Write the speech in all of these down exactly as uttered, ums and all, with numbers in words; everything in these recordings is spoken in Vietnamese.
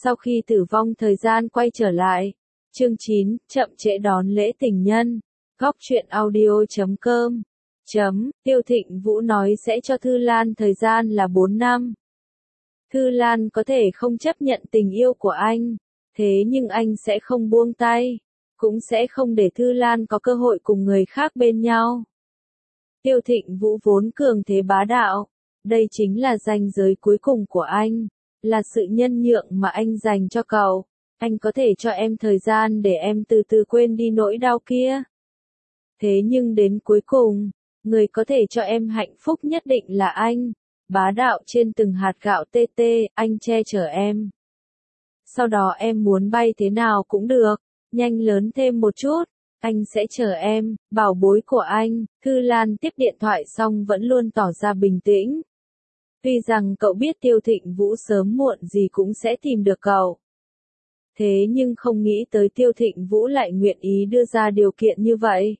Sau khi tử vong thời gian quay trở lại. Chương chín, chậm trễ đón lễ tình nhân. Góc truyện audio chấm com. Chấm, Tiêu Thịnh Vũ nói sẽ cho Thư Lan thời gian là bốn năm. Thư Lan có thể không chấp nhận tình yêu của anh, thế nhưng anh sẽ không buông tay, cũng sẽ không để Thư Lan có cơ hội cùng người khác bên nhau. Tiêu Thịnh Vũ vốn cường thế bá đạo, đây chính là ranh giới cuối cùng của anh, là sự nhân nhượng mà anh dành cho cậu. Anh có thể cho em thời gian để em từ từ quên đi nỗi đau kia. Thế nhưng đến cuối cùng, người có thể cho em hạnh phúc nhất định là anh. Bá đạo trên từng hạt gạo tê tê, anh che chở em. Sau đó em muốn bay thế nào cũng được, nhanh lớn thêm một chút, anh sẽ chờ em, bảo bối của anh. Thư Lan tiếp điện thoại xong vẫn luôn tỏ ra bình tĩnh. Tuy rằng cậu biết Tiêu Thịnh Vũ sớm muộn gì cũng sẽ tìm được cậu. Thế nhưng không nghĩ tới Tiêu Thịnh Vũ lại nguyện ý đưa ra điều kiện như vậy.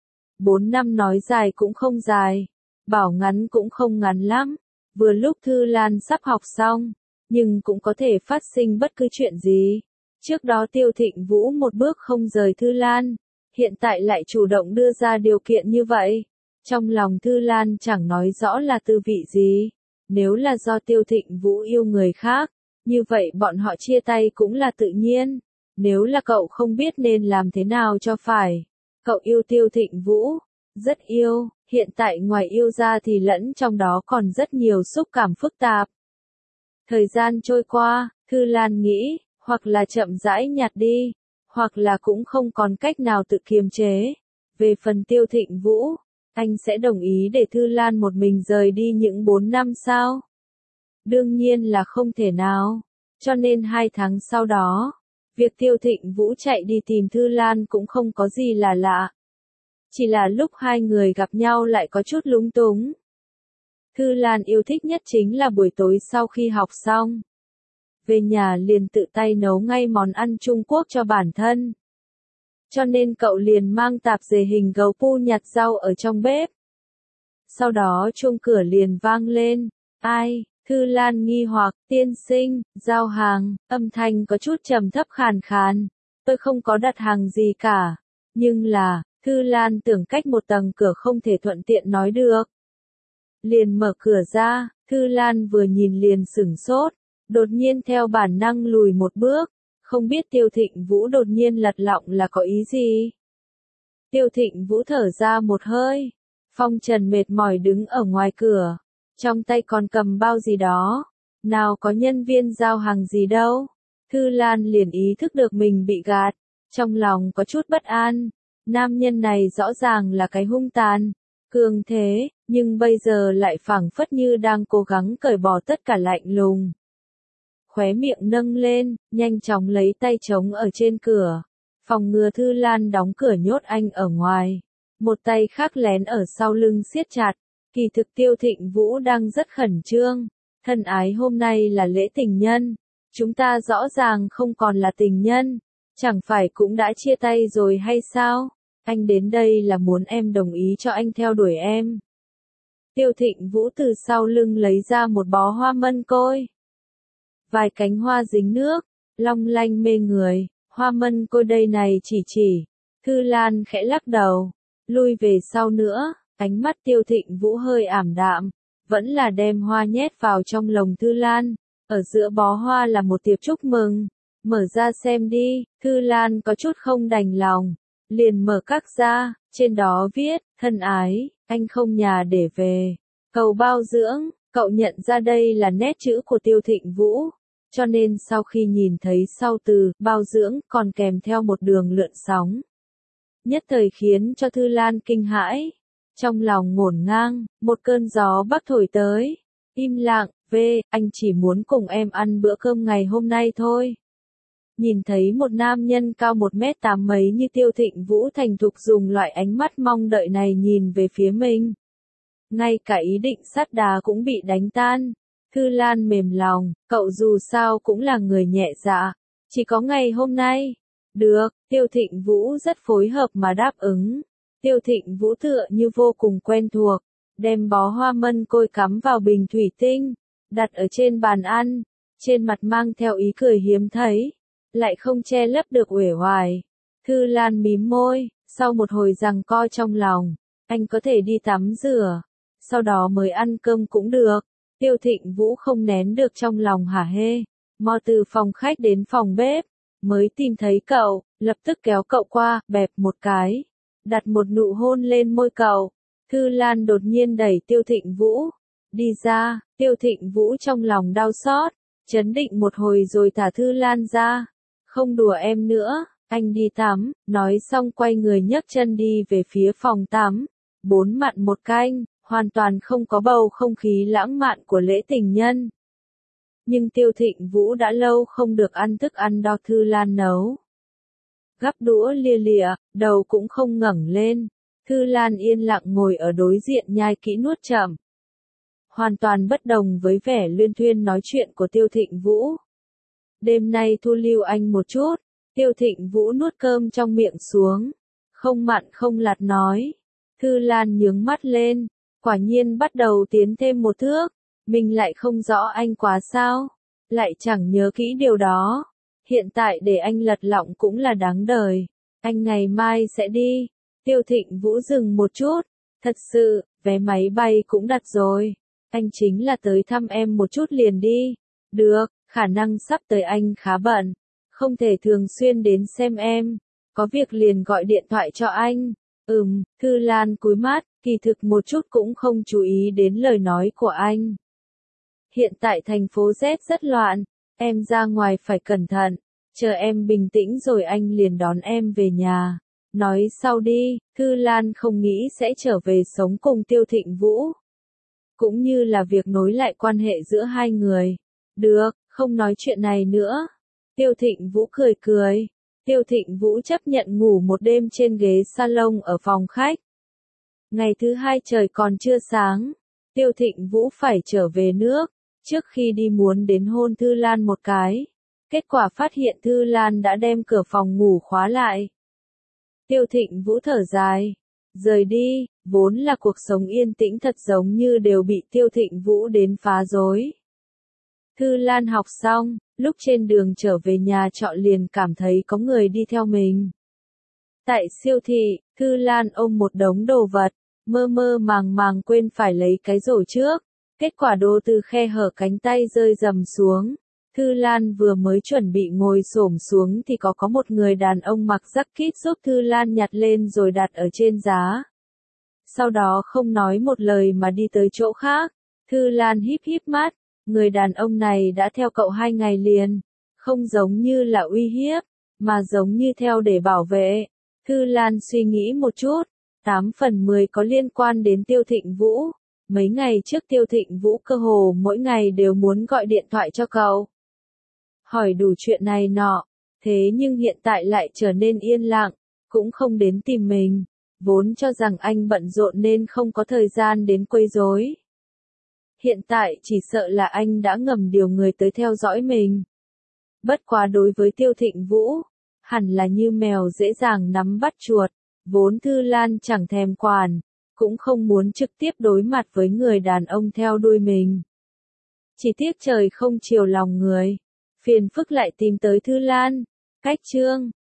Bốn năm nói dài cũng không dài, bảo ngắn cũng không ngắn lắm. Vừa lúc Thư Lan sắp học xong, nhưng cũng có thể phát sinh bất cứ chuyện gì. Trước đó Tiêu Thịnh Vũ một bước không rời Thư Lan, hiện tại lại chủ động đưa ra điều kiện như vậy. Trong lòng Thư Lan chẳng nói rõ là tư vị gì. Nếu là do Tiêu Thịnh Vũ yêu người khác, như vậy bọn họ chia tay cũng là tự nhiên. Nếu là cậu không biết nên làm thế nào cho phải. Cậu yêu Tiêu Thịnh Vũ, rất yêu, hiện tại ngoài yêu ra thì lẫn trong đó còn rất nhiều xúc cảm phức tạp. Thời gian trôi qua, Thư Lan nghĩ, hoặc là chậm rãi nhạt đi, hoặc là cũng không còn cách nào tự kiềm chế. Về phần Tiêu Thịnh Vũ, anh sẽ đồng ý để Thư Lan một mình rời đi những bốn năm sao? Đương nhiên là không thể nào. Cho nên hai tháng sau đó, việc Tiêu Thịnh Vũ chạy đi tìm Thư Lan cũng không có gì là lạ. Chỉ là lúc hai người gặp nhau lại có chút lúng túng. Thư Lan yêu thích nhất chính là buổi tối sau khi học xong. Về nhà liền tự tay nấu ngay món ăn Trung Quốc cho bản thân. Cho nên cậu liền mang tạp dề hình gấu pu nhặt rau ở trong bếp. Sau đó chuông cửa liền vang lên. Ai? Thư Lan nghi hoặc, tiên sinh, giao hàng, âm thanh có chút trầm thấp khàn khàn. Tôi không có đặt hàng gì cả. Nhưng là, Thư Lan tưởng cách một tầng cửa không thể thuận tiện nói được. Liền mở cửa ra, Thư Lan vừa nhìn liền sửng sốt, đột nhiên theo bản năng lùi một bước, không biết Tiêu Thịnh Vũ đột nhiên lật lọng là có ý gì. Tiêu Thịnh Vũ thở ra một hơi, phong trần mệt mỏi đứng ở ngoài cửa, trong tay còn cầm bao gì đó, nào có nhân viên giao hàng gì đâu. Thư Lan liền ý thức được mình bị gạt, trong lòng có chút bất an. Nam nhân này rõ ràng là cái hung tàn, cường thế, nhưng bây giờ lại phảng phất như đang cố gắng cởi bỏ tất cả lạnh lùng. Khóe miệng nâng lên, nhanh chóng lấy tay trống ở trên cửa, phòng ngừa Thư Lan đóng cửa nhốt anh ở ngoài. Một tay khác lén ở sau lưng siết chặt, kỳ thực Tiêu Thịnh Vũ đang rất khẩn trương. Thân ái, hôm nay là lễ tình nhân, chúng ta rõ ràng không còn là tình nhân. Chẳng phải cũng đã chia tay rồi hay sao? Anh đến đây là muốn em đồng ý cho anh theo đuổi em. Tiêu Thịnh Vũ từ sau lưng lấy ra một bó hoa mân côi. Vài cánh hoa dính nước, long lanh mê người, hoa mân côi đây này chỉ chỉ. Thư Lan khẽ lắc đầu, lui về sau nữa, ánh mắt Tiêu Thịnh Vũ hơi ảm đạm, vẫn là đem hoa nhét vào trong lồng Thư Lan. Ở giữa bó hoa là một thiệp chúc mừng. Mở ra xem đi. Thư Lan có chút không đành lòng, liền mở các ra, trên đó viết, thân ái, anh không nhà để về, cầu bao dưỡng. Cậu nhận ra đây là nét chữ của Tiêu Thịnh Vũ, cho nên sau khi nhìn thấy sau từ, bao dưỡng, còn kèm theo một đường lượn sóng. Nhất thời khiến cho Thư Lan kinh hãi, trong lòng ngổn ngang, một cơn gió bắc thổi tới, im lặng, về, anh chỉ muốn cùng em ăn bữa cơm ngày hôm nay thôi. Nhìn thấy một nam nhân cao một mét tám mấy như Tiêu Thịnh Vũ thành thục dùng loại ánh mắt mong đợi này nhìn về phía mình. Ngay cả ý định sắt đá cũng bị đánh tan. Thư Lan mềm lòng, cậu dù sao cũng là người nhẹ dạ. Chỉ có ngày hôm nay. Được, Tiêu Thịnh Vũ rất phối hợp mà đáp ứng. Tiêu Thịnh Vũ tựa như vô cùng quen thuộc, đem bó hoa mân côi cắm vào bình thủy tinh, đặt ở trên bàn ăn. trên mặt mang theo ý cười hiếm thấy, lại không che lấp được uể oải. Thư Lan mím môi, sau một hồi giằng co trong lòng, anh có thể đi tắm rửa, sau đó mới ăn cơm cũng được. Tiêu Thịnh Vũ không nén được trong lòng hả hê, mò từ phòng khách đến phòng bếp, mới tìm thấy cậu, lập tức kéo cậu qua, bẹp một cái, đặt một nụ hôn lên môi cậu. Thư Lan đột nhiên đẩy Tiêu Thịnh Vũ đi ra, Tiêu Thịnh Vũ trong lòng đau xót, chấn định một hồi rồi thả Thư Lan ra. Không đùa em nữa, anh đi tắm, nói xong quay người nhấc chân đi về phía phòng tắm. Bốn mặn một canh, hoàn toàn không có bầu không khí lãng mạn của lễ tình nhân. Nhưng Tiêu Thịnh Vũ đã lâu không được ăn thức ăn do Thư Lan nấu. Gắp đũa lia lịa, đầu cũng không ngẩng lên. Thư Lan yên lặng ngồi ở đối diện nhai kỹ nuốt chậm. Hoàn toàn bất đồng với vẻ luyên thuyên nói chuyện của Tiêu Thịnh Vũ. Đêm nay thu lưu anh một chút. Tiêu Thịnh Vũ nuốt cơm trong miệng xuống. Không mặn không lạt nói. Thư Lan nhướng mắt lên. Quả nhiên bắt đầu tiến thêm một thước. Mình lại không rõ anh quá sao. Lại chẳng nhớ kỹ điều đó. Hiện tại để anh lật lọng cũng là đáng đời. Anh ngày mai sẽ đi. Tiêu Thịnh Vũ dừng một chút. Thật sự, vé máy bay cũng đặt rồi. Anh chính là tới thăm em một chút liền đi. Được, khả năng sắp tới anh khá bận. Không thể thường xuyên đến xem em. Có việc liền gọi điện thoại cho anh. Ừm, Thư Lan cúi mắt, kỳ thực một chút cũng không chú ý đến lời nói của anh. Hiện tại thành phố Z rất loạn. Em ra ngoài phải cẩn thận. Chờ em bình tĩnh rồi anh liền đón em về nhà. Nói sau đi, Thư Lan không nghĩ sẽ trở về sống cùng Tiêu Thịnh Vũ. Cũng như là việc nối lại quan hệ giữa hai người. Được, không nói chuyện này nữa. Tiêu Thịnh Vũ cười cười. Tiêu Thịnh Vũ chấp nhận ngủ một đêm trên ghế salon ở phòng khách. Ngày thứ hai trời còn chưa sáng. Tiêu Thịnh Vũ phải trở về nước. Trước khi đi muốn đến hôn Thư Lan một cái. Kết quả phát hiện Thư Lan đã đem cửa phòng ngủ khóa lại. Tiêu Thịnh Vũ thở dài. Rời đi, vốn là cuộc sống yên tĩnh thật giống như đều bị Tiêu Thịnh Vũ đến phá rối. Thư Lan học xong, lúc trên đường trở về nhà trọ liền cảm thấy có người đi theo mình. Tại siêu thị, Thư Lan ôm một đống đồ vật, mơ mơ màng màng quên phải lấy cái rổ trước. Kết quả đồ từ khe hở cánh tay rơi rầm xuống. Thư Lan vừa mới chuẩn bị ngồi xổm xuống thì có có một người đàn ông mặc jacket giúp Thư Lan nhặt lên rồi đặt ở trên giá. Sau đó không nói một lời mà đi tới chỗ khác. Thư Lan híp híp mắt, người đàn ông này đã theo cậu hai ngày liền. Không giống như là uy hiếp, mà giống như theo để bảo vệ. Thư Lan suy nghĩ một chút, tám phần mười có liên quan đến Tiêu Thịnh Vũ. Mấy ngày trước Tiêu Thịnh Vũ cơ hồ mỗi ngày đều muốn gọi điện thoại cho cậu. Hỏi đủ chuyện này nọ, thế nhưng hiện tại lại trở nên yên lặng, cũng không đến tìm mình, vốn cho rằng anh bận rộn nên không có thời gian đến quấy rối. Hiện tại chỉ sợ là anh đã ngầm điều người tới theo dõi mình. Bất quá đối với Tiêu Thịnh Vũ, hẳn là như mèo dễ dàng nắm bắt chuột, vốn Thư Lan chẳng thèm quản, cũng không muốn trực tiếp đối mặt với người đàn ông theo đuôi mình. Chỉ tiếc trời không chiều lòng người. Phiền phức lại tìm tới Thư Lan. Cách chương